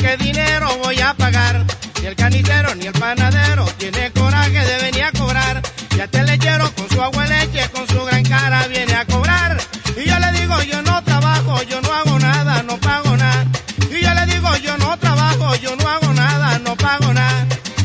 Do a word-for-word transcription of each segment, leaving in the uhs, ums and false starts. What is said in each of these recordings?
qué dinero voy a pagar? Ni el carnicero ni el panadero tiene coraje de venir a cobrar. Y hasta el lechero con su agua de leche, con su gran cara viene a cobrar. Y yo le digo, yo no trabajo, yo no hago nada, no pago nada. Y yo le digo, yo no trabajo, yo no hago nada, no pago nada.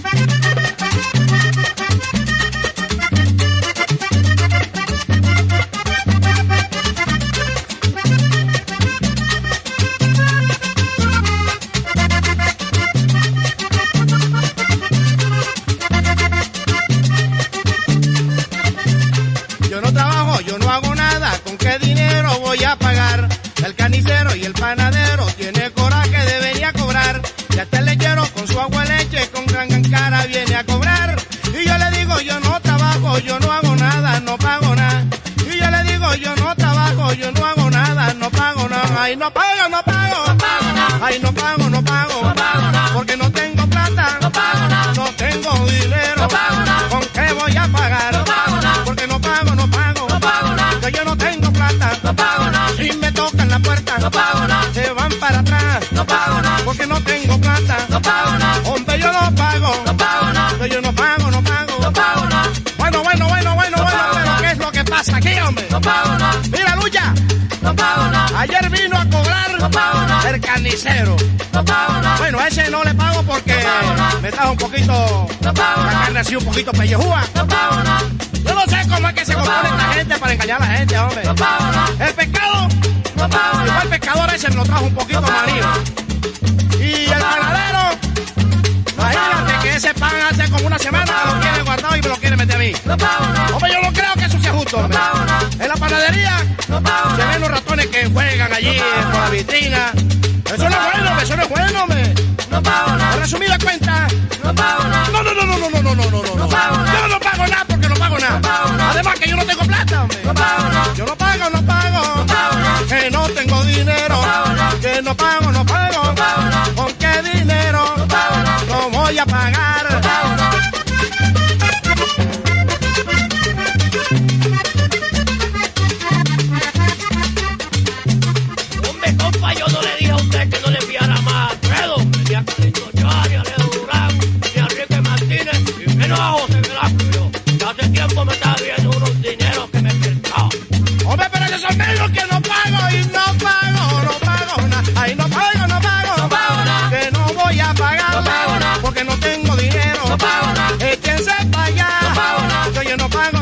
Yo no trabajo, yo no hago nada, ¿con qué dinero voy a pagar? El carnicero y el panadero tiene coraje de venir a cobrar. Y hasta el lechero con su agua de leche, con gran cara viene a cobrar. Y yo le digo, yo no trabajo, yo no hago nada, no pago nada. Y yo le digo, yo no trabajo, yo no hago nada, no pago nada. Ay, no pago, no pago, no pago nada. Ay, no pago, no pago, no pago nada. Porque no tengo plata, no pago nada. No tengo dinero, no pago nada. ¿Con qué voy a pagar? No pago nada. Porque no pago, no pago, no pago nada. Que yo no tengo plata, no pago nada. Si me tocan la puerta, no pago nada. Se van para atrás, no pago nada. Porque no tengo plata, no pago nada. Hombre, yo no pago, no pago nada. Que yo no pago, no pago, no pago nada. Bueno, bueno, bueno, bueno, no bueno, pero ¿qué es lo que pasa aquí, hombre? No pago nada. Mira, Lucha, no pago nada. Ayer vino a cobrar, no pago nada. El carnicero, no pago nada. Bueno, a ese no le pago porque no me trajo un poquito, no pago la carne así un poquito pellejúa. No pago nada. Yo no sé cómo es que se no compone esta nada. Gente para engañar a la gente, hombre. No pago nada. El pescado, no pago nada. Igual el pescador ese me lo trajo un poquito no manío. Y no el panadero, imagínate que ese pan hace como una semana no que lo tiene guardado y me lo quiere meter a mí. No pago nada. Hombre, yo no creo que eso sea justo, hombre. No pago nada. En la panadería no pago se ven los ratones que juegan allí no por la vitrina. Eso no es bueno, eso no es bueno, hombre. No pago nada. En resumida cuenta, no pago nada. No, no, no, no, no, no, no, no, no, no. No pago nada. Yo no pago nada porque no pago nada. No pago nada. Además que yo no tengo plata, hombre. No pago nada. Yo no pago, no pago. No pago nada. Que no tengo dinero. No pago nada. Que no pago, no pago. No pago nada. ¿Con qué dinero? No pago nada. No voy a pagar. No pago nada. Hombre, compa, yo no le dije a usted que no le enviara más a Alfredo, ni a Carlito Chá, ni a Leo Durán, ni a Enrique Martínez, y menos a José Velasco. Yo, ya hace tiempo me estaba viendo unos dineros que me prestaba. Hombre, pero esos son menos que no pago y no pago, no pago nada. Ay, no pago, no pago, no pago nada. Que no voy a pagar, no pago nada. Porque no tengo dinero. No pago nada. Échense para allá. No pago nada. Que yo no pago